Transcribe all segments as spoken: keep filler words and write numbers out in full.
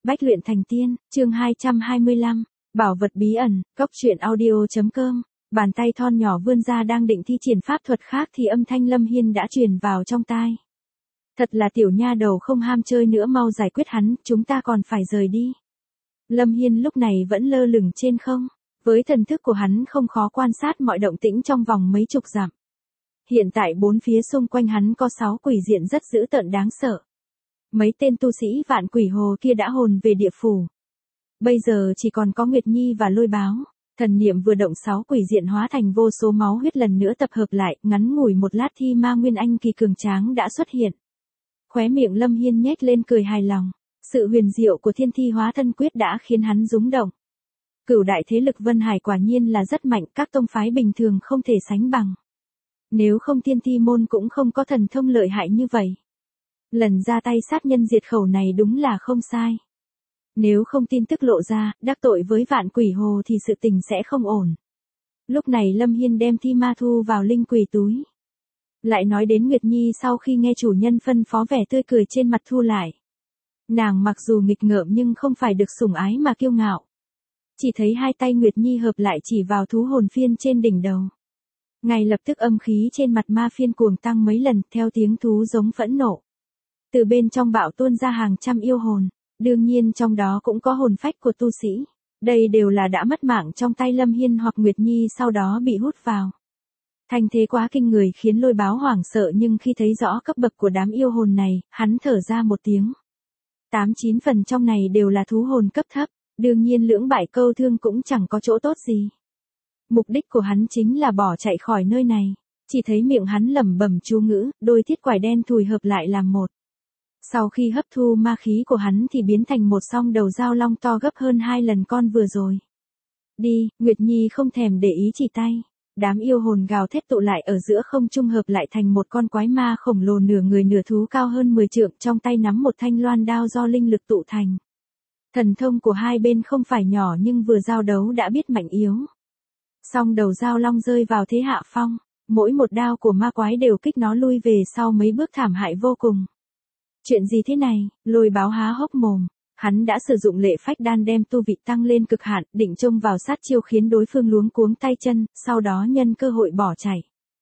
Bách luyện thành tiên, chương hai trăm hai mươi lăm, bảo vật bí ẩn, cốc truyện audio.com, bàn tay thon nhỏ vươn ra đang định thi triển pháp thuật khác thì âm thanh Lâm Hiên đã truyền vào trong tai. Thật là tiểu nha đầu không ham chơi nữa, mau giải quyết hắn, chúng ta còn phải rời đi. Lâm Hiên lúc này vẫn lơ lửng trên không, với thần thức của hắn không khó quan sát mọi động tĩnh trong vòng mấy chục dặm. Hiện tại bốn phía xung quanh hắn có sáu quỷ diện rất dữ tợn đáng sợ. Mấy tên tu sĩ vạn quỷ hồ kia đã hồn về địa phủ. Bây giờ chỉ còn có Nguyệt Nhi và Lôi Báo. Thần niệm vừa động, sáu quỷ diện hóa thành vô số máu huyết lần nữa tập hợp lại, ngắn ngủi một lát thi ma nguyên anh kỳ cường tráng đã xuất hiện. Khóe miệng Lâm Hiên nhếch lên cười hài lòng. Sự huyền diệu của thiên thi hóa thân quyết đã khiến hắn rúng động. Cửu đại thế lực Vân Hải quả nhiên là rất mạnh, các tông phái bình thường không thể sánh bằng. Nếu không thiên thi môn cũng không có thần thông lợi hại như vậy. Lần ra tay sát nhân diệt khẩu này đúng là không sai. Nếu không tin tức lộ ra, đắc tội với vạn quỷ hồ thì sự tình sẽ không ổn. Lúc này Lâm Hiên đem thi ma thu vào linh quỷ túi. Lại nói đến Nguyệt Nhi, sau khi nghe chủ nhân phân phó, vẻ tươi cười trên mặt thu lại. Nàng mặc dù nghịch ngợm nhưng không phải được sủng ái mà kiêu ngạo. Chỉ thấy hai tay Nguyệt Nhi hợp lại chỉ vào thú hồn phiên trên đỉnh đầu. Ngay lập tức âm khí trên mặt ma phiên cuồng tăng mấy lần, theo tiếng thú giống phẫn nộ. Từ bên trong bạo tuôn ra hàng trăm yêu hồn, đương nhiên trong đó cũng có hồn phách của tu sĩ. Đây đều là đã mất mạng trong tay Lâm Hiên hoặc Nguyệt Nhi sau đó bị hút vào. Thành thế quá kinh người khiến Lôi Báo hoảng sợ, nhưng khi thấy rõ cấp bậc của đám yêu hồn này, hắn thở ra một tiếng. Tám chín phần trong này đều là thú hồn cấp thấp, đương nhiên lưỡng bại câu thương cũng chẳng có chỗ tốt gì. Mục đích của hắn chính là bỏ chạy khỏi nơi này. Chỉ thấy miệng hắn lẩm bẩm chú ngữ, đôi thiết quải đen thùi hợp lại làm một. Sau khi hấp thu ma khí của hắn thì biến thành một song đầu dao long to gấp hơn hai lần con vừa rồi. Đi, Nguyệt Nhi không thèm để ý chỉ tay. Đám yêu hồn gào thét tụ lại ở giữa không trung, hợp lại thành một con quái ma khổng lồ nửa người nửa thú cao hơn mười trượng, trong tay nắm một thanh loan đao do linh lực tụ thành. Thần thông của hai bên không phải nhỏ nhưng vừa giao đấu đã biết mạnh yếu. Song đầu dao long rơi vào thế hạ phong, mỗi một đao của ma quái đều kích nó lui về sau mấy bước, thảm hại vô cùng. Chuyện gì thế này? Lôi Báo há hốc mồm. Hắn đã sử dụng lệ phách đan đem tu vị tăng lên cực hạn, định trông vào sát chiêu khiến đối phương luống cuống tay chân, sau đó nhân cơ hội bỏ chạy.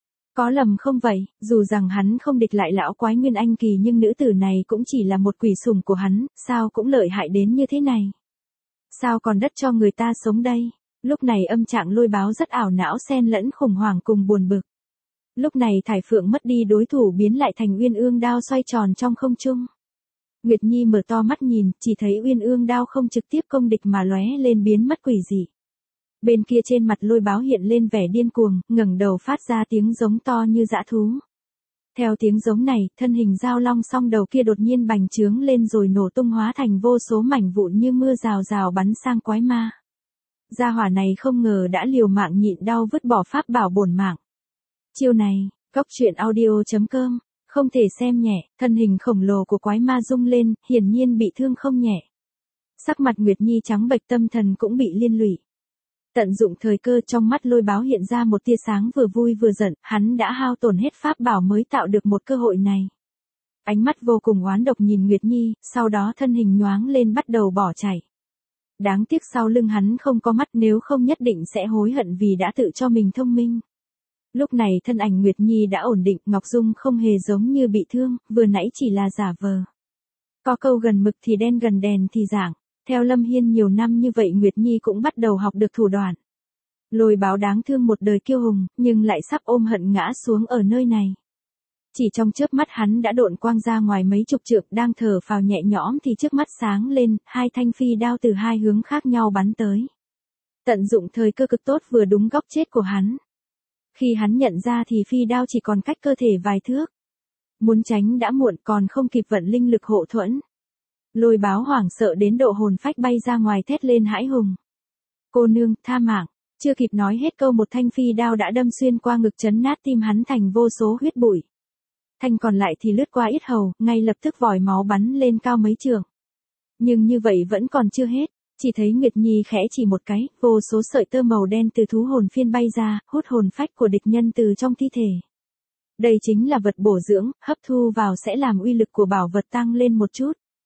Có lầm không vậy? Dù rằng hắn không địch lại lão quái nguyên anh kỳ nhưng nữ tử này cũng chỉ là một quỷ sủng của hắn, sao cũng lợi hại đến như thế này? Sao còn đất cho người ta sống đây? Lúc này âm trạng Lôi Báo rất ảo não, xen lẫn khủng hoảng cùng buồn bực. Lúc này Thải Phượng mất đi đối thủ, biến lại thành Uyên Ương đao xoay tròn trong không trung. Nguyệt Nhi mở to mắt nhìn, chỉ thấy Uyên Ương đao không trực tiếp công địch mà lóe lên biến mất quỷ dị. Bên kia trên mặt Lôi Báo hiện lên vẻ điên cuồng, ngẩng đầu phát ra tiếng giống to như dã thú. Theo tiếng giống này, thân hình dao long song đầu kia đột nhiên bành trướng lên rồi nổ tung, hóa thành vô số mảnh vụn như mưa rào rào bắn sang quái ma. Gia hỏa này không ngờ đã liều mạng nhịn đau vứt bỏ pháp bảo bổn mạng. Chiêu này, cốc truyện audio.com, không thể xem nhẹ. Thân hình khổng lồ của quái ma rung lên, hiển nhiên bị thương không nhẹ. Sắc mặt Nguyệt Nhi trắng bệch, tâm thần cũng bị liên lụy. Tận dụng thời cơ, trong mắt Lôi Báo hiện ra một tia sáng vừa vui vừa giận, hắn đã hao tổn hết pháp bảo mới tạo được một cơ hội này. Ánh mắt vô cùng oán độc nhìn Nguyệt Nhi, sau đó thân hình nhoáng lên bắt đầu bỏ chạy. Đáng tiếc sau lưng hắn không có mắt, nếu không nhất định sẽ hối hận vì đã tự cho mình thông minh. Lúc này thân ảnh Nguyệt Nhi đã ổn định, Ngọc Dung không hề giống như bị thương, vừa nãy chỉ là giả vờ. Có câu gần mực thì đen, gần đèn thì dạng. Theo Lâm Hiên nhiều năm như vậy, Nguyệt Nhi cũng bắt đầu học được thủ đoạn. Lôi Báo đáng thương một đời kiêu hùng, nhưng lại sắp ôm hận ngã xuống ở nơi này. Chỉ trong chớp mắt hắn đã độn quang ra ngoài mấy chục trượng, đang thở phào nhẹ nhõm thì trước mắt sáng lên, hai thanh phi đao từ hai hướng khác nhau bắn tới. Tận dụng thời cơ cực tốt, vừa đúng góc chết của hắn. Khi hắn nhận ra thì phi đao chỉ còn cách cơ thể vài thước. Muốn tránh đã muộn, còn không kịp vận linh lực hộ thuẫn. Lôi Báo hoảng sợ đến độ hồn phách bay ra ngoài, thét lên hãi hùng. Cô nương, tha mạng. Chưa kịp nói hết câu, một thanh phi đao đã đâm xuyên qua ngực, chấn nát tim hắn thành vô số huyết bụi. Thanh còn lại thì lướt qua yết hầu, ngay lập tức vòi máu bắn lên cao mấy trượng. Nhưng như vậy vẫn còn chưa hết. Chỉ thấy Nguyệt Nhi khẽ chỉ một cái, vô số sợi tơ màu đen từ thú hồn phiên bay ra, hút hồn phách của địch nhân từ trong thi thể. Đây chính là vật bổ dưỡng, hấp thu vào sẽ làm uy lực của bảo vật tăng lên một chút.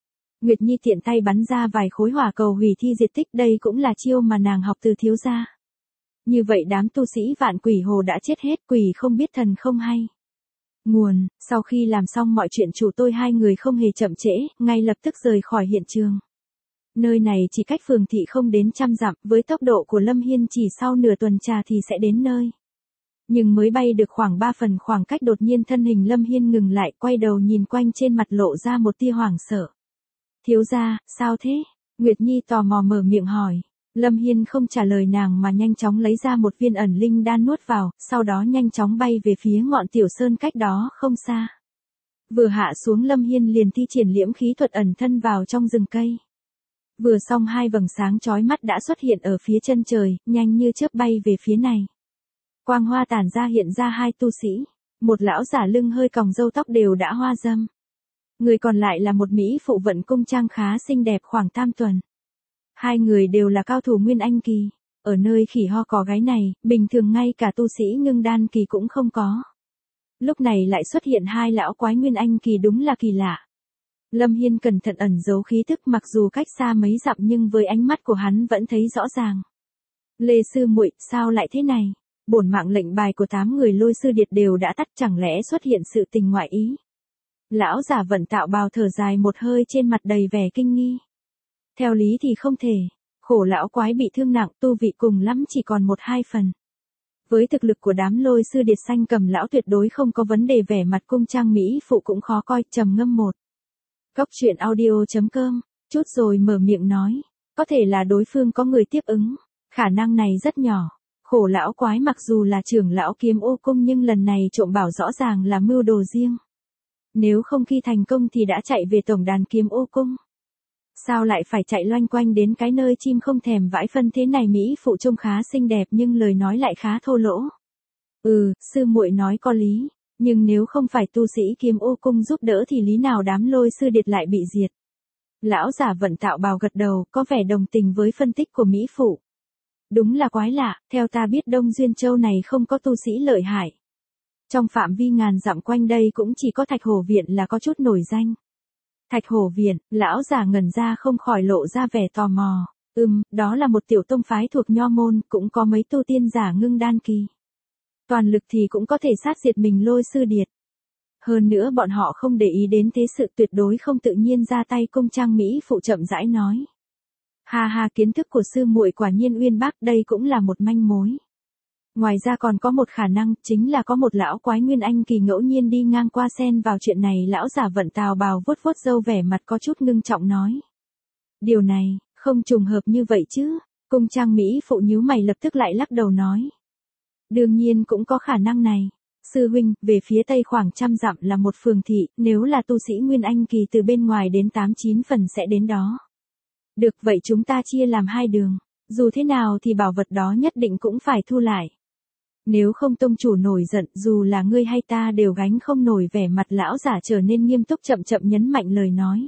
Nguyệt Nhi tiện tay bắn ra vài khối hỏa cầu hủy thi diệt tích, đây cũng là chiêu mà nàng học từ thiếu gia. Như vậy đám tu sĩ Vạn Quỷ Hồ đã chết hết, quỷ không biết thần không hay. Nguồn, sau khi làm xong mọi chuyện chủ tôi hai người không hề chậm trễ, ngay lập tức rời khỏi hiện trường. Nơi này chỉ cách phường thị không đến trăm dặm, với tốc độ của Lâm Hiên chỉ sau nửa tuần trà thì sẽ đến nơi. Nhưng mới bay được khoảng ba phần khoảng cách đột nhiên thân hình Lâm Hiên ngừng lại, quay đầu nhìn quanh, trên mặt lộ ra một tia hoảng sợ. Thiếu gia, sao thế? Nguyệt Nhi tò mò mở miệng hỏi. Lâm Hiên không trả lời nàng mà nhanh chóng lấy ra một viên ẩn linh đan nuốt vào, sau đó nhanh chóng bay về phía ngọn tiểu sơn cách đó không xa. Vừa hạ xuống Lâm Hiên liền thi triển liễm khí thuật ẩn thân vào trong rừng cây. Vừa xong hai vầng sáng chói mắt đã xuất hiện ở phía chân trời, nhanh như chớp bay về phía này. Quang hoa tản ra hiện ra hai tu sĩ, một lão giả lưng hơi còng râu tóc đều đã hoa râm. Người còn lại là một mỹ phụ vận cung trang khá xinh đẹp khoảng tam tuần. Hai người đều là cao thủ Nguyên Anh kỳ, ở nơi khỉ ho có gái này, bình thường ngay cả tu sĩ ngưng đan kỳ cũng không có. Lúc này lại xuất hiện hai lão quái Nguyên Anh kỳ, đúng là kỳ lạ. Lâm Hiên cẩn thận ẩn giấu khí thức, mặc dù cách xa mấy dặm nhưng với ánh mắt của hắn vẫn thấy rõ ràng. Lê sư muội, sao lại thế này? Bổn mạng lệnh bài của tám người Lôi sư điệt đều đã tắt, chẳng lẽ xuất hiện sự tình ngoại ý? Lão giả vận tạo bào thở dài một hơi, trên mặt đầy vẻ kinh nghi. Theo lý thì không thể, khổ lão quái bị thương nặng, tu vị cùng lắm chỉ còn một hai phần. Với thực lực của đám Lôi sư điệt xanh cầm lão tuyệt đối không có vấn đề, vẻ mặt cung trang mỹ phụ cũng khó coi, trầm ngâm một. Cốc truyện audio chấm com, chút rồi mở miệng nói, có thể là đối phương có người tiếp ứng, khả năng này rất nhỏ. Khổ lão quái mặc dù là trưởng lão Kiếm Ô cung nhưng lần này trộm bảo rõ ràng là mưu đồ riêng. Nếu không khi thành công thì đã chạy về tổng đàn Kiếm Ô cung. Sao lại phải chạy loanh quanh đến cái nơi chim không thèm vãi phân thế này? Mỹ phụ trông khá xinh đẹp nhưng lời nói lại khá thô lỗ. Ừ, sư muội nói có lý, nhưng nếu không phải tu sĩ Kiếm Ô cung giúp đỡ thì lý nào đám Lôi sư điệt lại bị diệt. Lão giả vận tạo bào gật đầu, có vẻ đồng tình với phân tích của Mỹ phụ. Đúng là quái lạ, theo ta biết Đông Duyên Châu này không có tu sĩ lợi hại. Trong phạm vi ngàn dặm quanh đây cũng chỉ có Thạch Hổ Viện là có chút nổi danh. Thạch Hổ Viện, lão giả ngẩn ra không khỏi lộ ra vẻ tò mò. Ừm, đó là một tiểu tông phái thuộc Nho môn, cũng có mấy tu tiên giả ngưng đan kỳ. Toàn lực thì cũng có thể sát diệt mình Lôi sư điệt. Hơn nữa bọn họ không để ý đến thế sự, tuyệt đối không tự nhiên ra tay. Cung trang mỹ phụ chậm rãi nói. Ha ha, kiến thức của sư muội quả nhiên uyên bác, đây cũng là một manh mối. Ngoài ra còn có một khả năng, chính là có một lão quái Nguyên Anh kỳ ngẫu nhiên đi ngang qua xen vào chuyện này. Lão giả vận tào bào vuốt vuốt râu, vẻ mặt có chút ngưng trọng nói. Điều này, không trùng hợp như vậy chứ? Cung trang mỹ phụ nhíu mày lập tức lại lắc đầu nói. Đương nhiên cũng có khả năng này. Sư huynh, về phía tây khoảng trăm dặm là một phường thị, nếu là tu sĩ Nguyên Anh kỳ từ bên ngoài đến tám chín phần sẽ đến đó. Được, vậy chúng ta chia làm hai đường. Dù thế nào thì bảo vật đó nhất định cũng phải thu lại. Nếu không tông chủ nổi giận, dù là ngươi hay ta đều gánh không nổi. Vẻ mặt lão giả trở nên nghiêm túc, chậm chậm nhấn mạnh lời nói.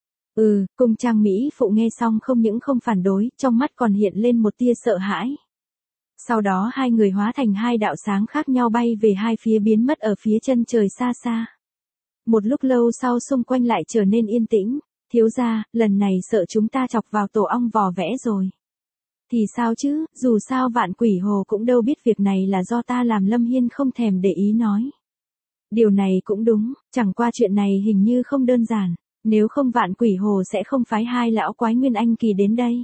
Ừ, cung trang mỹ phụ nghe xong không những không phản đối, trong mắt còn hiện lên một tia sợ hãi. Sau đó hai người hóa thành hai đạo sáng khác nhau bay về hai phía, biến mất ở phía chân trời xa xa. Một lúc lâu sau xung quanh lại trở nên yên tĩnh. Thiếu gia, lần này sợ chúng ta chọc vào tổ ong vò vẽ rồi. Thì sao chứ, dù sao Vạn Quỷ Hồ cũng đâu biết việc này là do ta làm. Lâm Hiên không thèm để ý nói. Điều này cũng đúng, chẳng qua chuyện này hình như không đơn giản. Nếu không Vạn Quỷ Hồ sẽ không phái hai lão quái Nguyên Anh kỳ đến đây.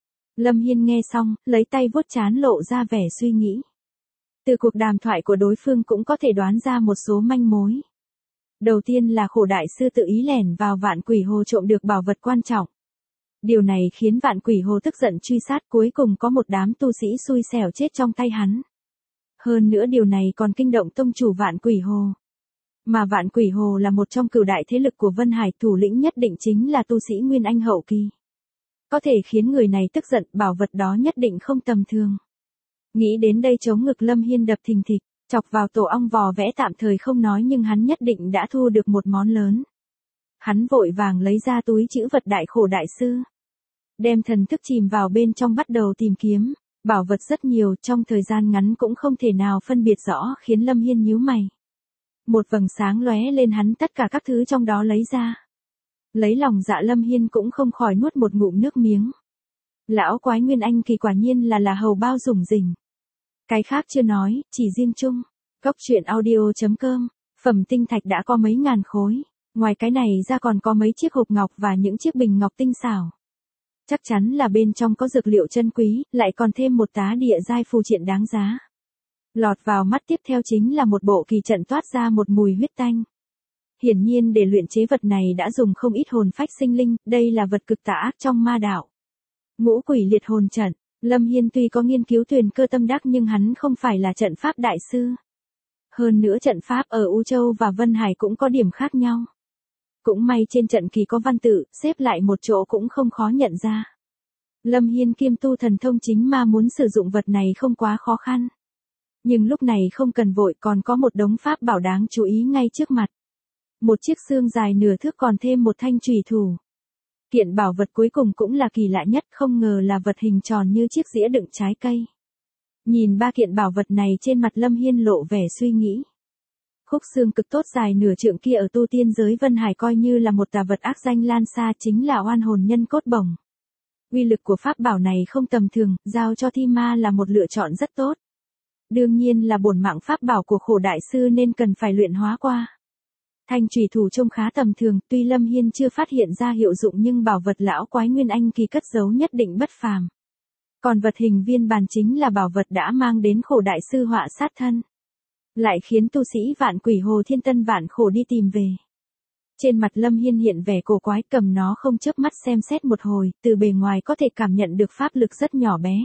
Lâm Hiên nghe xong, lấy tay vuốt trán lộ ra vẻ suy nghĩ. Từ cuộc đàm thoại của đối phương cũng có thể đoán ra một số manh mối. Đầu tiên là khổ đại sư tự ý lẻn vào Vạn Quỷ Hồ trộm được bảo vật quan trọng. Điều này khiến Vạn Quỷ Hồ tức giận truy sát, cuối cùng có một đám tu sĩ xui xẻo chết trong tay hắn. Hơn nữa điều này còn kinh động tông chủ Vạn Quỷ Hồ. Mà Vạn Quỷ Hồ là một trong cửu đại thế lực của Vân Hải, thủ lĩnh nhất định chính là tu sĩ Nguyên Anh hậu kỳ. Có thể khiến người này tức giận, bảo vật đó nhất định không tầm thường. Nghĩ đến đây chống ngực Lâm Hiên đập thình thịch. Chọc vào tổ ong vò vẽ tạm thời không nói, nhưng hắn nhất định đã thu được một món lớn. Hắn vội vàng lấy ra túi trữ vật đại khổ đại sư. Đem thần thức chìm vào bên trong bắt đầu tìm kiếm. Bảo vật rất nhiều, trong thời gian ngắn cũng không thể nào phân biệt rõ, khiến Lâm Hiên nhíu mày. Một vầng sáng lóe lên, hắn tất cả các thứ trong đó lấy ra. Lấy lòng dạ Lâm Hiên cũng không khỏi nuốt một ngụm nước miếng. Lão quái Nguyên Anh kỳ quả nhiên là là hầu bao rủng rỉnh. Cái khác chưa nói, chỉ riêng chung. Cốc truyện audio.com, phẩm tinh thạch đã có mấy ngàn khối. Ngoài cái này ra còn có mấy chiếc hộp ngọc và những chiếc bình ngọc tinh xảo. Chắc chắn là bên trong có dược liệu chân quý, lại còn thêm một tá địa giai phù triện đáng giá. Lọt vào mắt tiếp theo chính là một bộ kỳ trận toát ra một mùi huyết tanh. Hiển nhiên để luyện chế vật này đã dùng không ít hồn phách sinh linh, đây là vật cực tà ác trong ma đạo. Ngũ quỷ liệt hồn trận, Lâm Hiên tuy có nghiên cứu tuyền cơ tâm đắc nhưng hắn không phải là trận pháp đại sư. Hơn nữa trận pháp ở U Châu và Vân Hải cũng có điểm khác nhau. Cũng may trên trận kỳ có văn tự, xếp lại một chỗ cũng không khó nhận ra. Lâm Hiên kiêm tu thần thông chính ma muốn sử dụng vật này không quá khó khăn. Nhưng lúc này không cần vội, còn có một đống pháp bảo đáng chú ý ngay trước mặt. Một chiếc xương dài nửa thước còn thêm một thanh chùy thủ. Kiện bảo vật cuối cùng cũng là kỳ lạ nhất, không ngờ là vật hình tròn như chiếc dĩa đựng trái cây. Nhìn ba kiện bảo vật này trên mặt Lâm Hiên lộ vẻ suy nghĩ. Khúc xương cực tốt dài nửa trượng kia ở tu tiên giới Vân Hải coi như là một tà vật ác danh lan xa, chính là oan hồn nhân cốt bổng. Uy lực của pháp bảo này không tầm thường, giao cho thi ma là một lựa chọn rất tốt. Đương nhiên là bổn mạng pháp bảo của khổ đại sư nên cần phải luyện hóa qua. Thanh chùy thủ trông khá tầm thường, tuy Lâm Hiên chưa phát hiện ra hiệu dụng nhưng bảo vật lão quái Nguyên Anh kỳ cất giấu nhất định bất phàm. Còn vật hình viên bàn chính là bảo vật đã mang đến khổ đại sư họa sát thân. Lại khiến tu sĩ vạn quỷ hồ thiên tân vạn khổ đi tìm về. Trên mặt Lâm Hiên hiện vẻ cổ quái, cầm nó không chớp mắt xem xét một hồi, từ bề ngoài có thể cảm nhận được pháp lực rất nhỏ bé.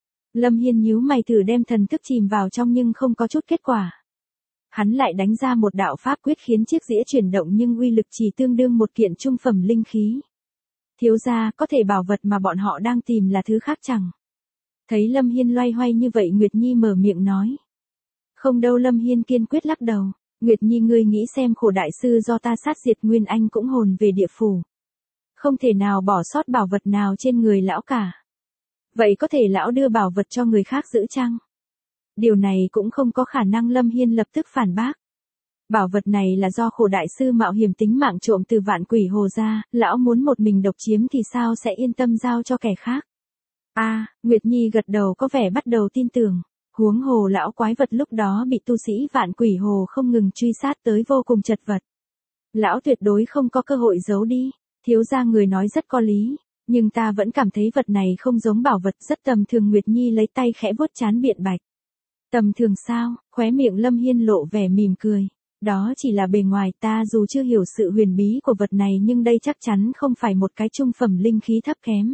Lâm Hiên nhíu mày thử đem thần thức chìm vào trong nhưng không có chút kết quả. Hắn lại đánh ra một đạo pháp quyết khiến chiếc dĩa chuyển động nhưng uy lực chỉ tương đương một kiện trung phẩm linh khí. Thiếu gia, có thể bảo vật mà bọn họ đang tìm là thứ khác chẳng? Thấy Lâm Hiên loay hoay như vậy, Nguyệt Nhi mở miệng nói. Không đâu, Lâm Hiên kiên quyết lắc đầu. Nguyệt Nhi, ngươi nghĩ xem, khổ đại sư do ta sát diệt Nguyên Anh cũng hồn về địa phủ. Không thể nào bỏ sót bảo vật nào trên người lão cả. Vậy có thể lão đưa bảo vật cho người khác giữ chăng? Điều này cũng không có khả năng, Lâm Hiên lập tức phản bác. Bảo vật này là do khổ đại sư mạo hiểm tính mạng trộm từ vạn quỷ hồ ra, lão muốn một mình độc chiếm thì sao sẽ yên tâm giao cho kẻ khác? A, à, Nguyệt Nhi gật đầu có vẻ bắt đầu tin tưởng. Huống hồ lão quái vật lúc đó bị tu sĩ vạn quỷ hồ không ngừng truy sát tới vô cùng chật vật. Lão tuyệt đối không có cơ hội giấu đi. Thiếu gia, người nói rất có lý, nhưng ta vẫn cảm thấy vật này không giống bảo vật, rất tầm thường. Nguyệt Nhi lấy tay khẽ vuốt trán biện bạch. Tầm thường sao? Khóe miệng Lâm Hiên lộ vẻ mỉm cười. Đó chỉ là bề ngoài, ta dù chưa hiểu sự huyền bí của vật này nhưng đây chắc chắn không phải một cái trung phẩm linh khí thấp kém.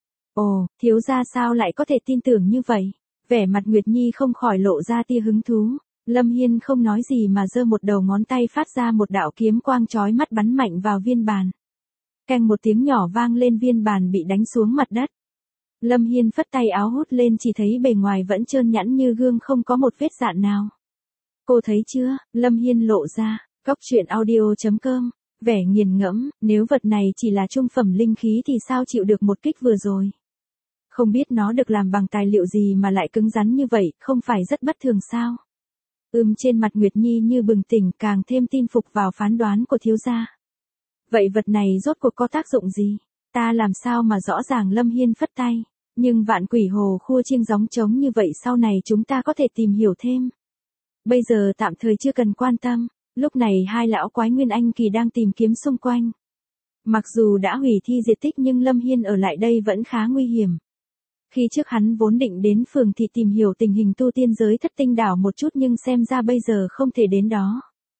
Ồ, thiếu gia sao lại có thể tin tưởng như vậy? Vẻ mặt Nguyệt Nhi không khỏi lộ ra tia hứng thú. Lâm Hiên không nói gì mà giơ một đầu ngón tay phát ra một đạo kiếm quang chói mắt bắn mạnh vào viên bàn. Keng một tiếng nhỏ vang lên, viên bàn bị đánh xuống mặt đất. Lâm Hiên phất tay áo hút lên, chỉ thấy bề ngoài vẫn trơn nhẵn như gương, không có một vết dạn nào. Cô thấy chưa? Lâm Hiên lộ ra. Cốc truyện audio.com, vẻ nghiền ngẫm, nếu vật này chỉ là trung phẩm linh khí thì sao chịu được một kích vừa rồi? Không biết nó được làm bằng tài liệu gì mà lại cứng rắn như vậy, không phải rất bất thường sao? Ừm, trên mặt Nguyệt Nhi như bừng tỉnh, càng thêm tin phục vào phán đoán của thiếu gia. Vậy vật này rốt cuộc có tác dụng gì? Ta làm sao mà rõ ràng? Lâm Hiên phất tay. Nhưng vạn quỷ hồ khua chiêng gióng trống như vậy, sau này chúng ta có thể tìm hiểu thêm. Bây giờ tạm thời chưa cần quan tâm. Lúc này hai lão quái Nguyên Anh kỳ đang tìm kiếm xung quanh. Mặc dù đã hủy thi diệt tích nhưng Lâm Hiên ở lại đây vẫn khá nguy hiểm. Khi trước hắn vốn định đến phường thị tìm hiểu tình hình tu tiên giới thất tinh đảo một chút, nhưng xem ra bây giờ không thể đến đó.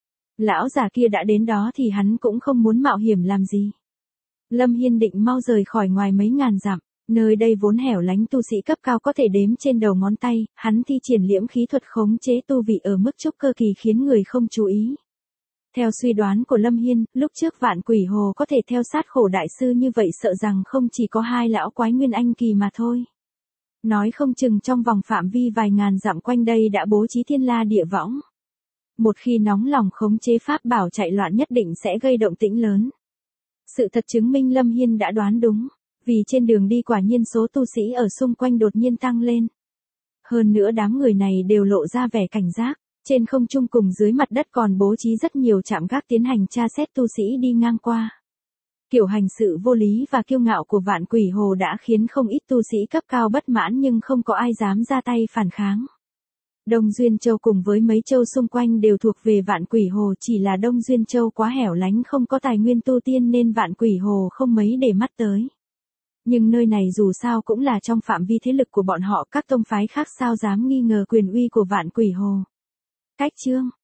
Lão già kia đã đến đó thì hắn cũng không muốn mạo hiểm làm gì. Lâm Hiên định mau rời khỏi ngoài mấy ngàn dặm, nơi đây vốn hẻo lánh, tu sĩ cấp cao có thể đếm trên đầu ngón tay, hắn thi triển liễm khí thuật khống chế tu vị ở mức trúc cơ kỳ khiến người không chú ý. Theo suy đoán của Lâm Hiên, lúc trước vạn quỷ hồ có thể theo sát khổ đại sư như vậy, sợ rằng không chỉ có hai lão quái Nguyên Anh kỳ mà thôi. Nói không chừng trong vòng phạm vi vài ngàn dặm quanh đây đã bố trí thiên la địa võng. Một khi nóng lòng khống chế pháp bảo chạy loạn nhất định sẽ gây động tĩnh lớn. Sự thật chứng minh Lâm Hiên đã đoán đúng, vì trên đường đi quả nhiên số tu sĩ ở xung quanh đột nhiên tăng lên. Hơn nữa đám người này đều lộ ra vẻ cảnh giác, trên không trung cùng dưới mặt đất còn bố trí rất nhiều trạm gác tiến hành tra xét tu sĩ đi ngang qua. Kiểu hành sự vô lý và kiêu ngạo của Vạn Quỷ Hồ đã khiến không ít tu sĩ cấp cao bất mãn nhưng không có ai dám ra tay phản kháng. Đông Duyên Châu cùng với mấy châu xung quanh đều thuộc về Vạn Quỷ Hồ, chỉ là Đông Duyên Châu quá hẻo lánh không có tài nguyên tu tiên nên Vạn Quỷ Hồ không mấy để mắt tới. Nhưng nơi này dù sao cũng là trong phạm vi thế lực của bọn họ, các tông phái khác sao dám nghi ngờ quyền uy của Vạn Quỷ Hồ. Cách chương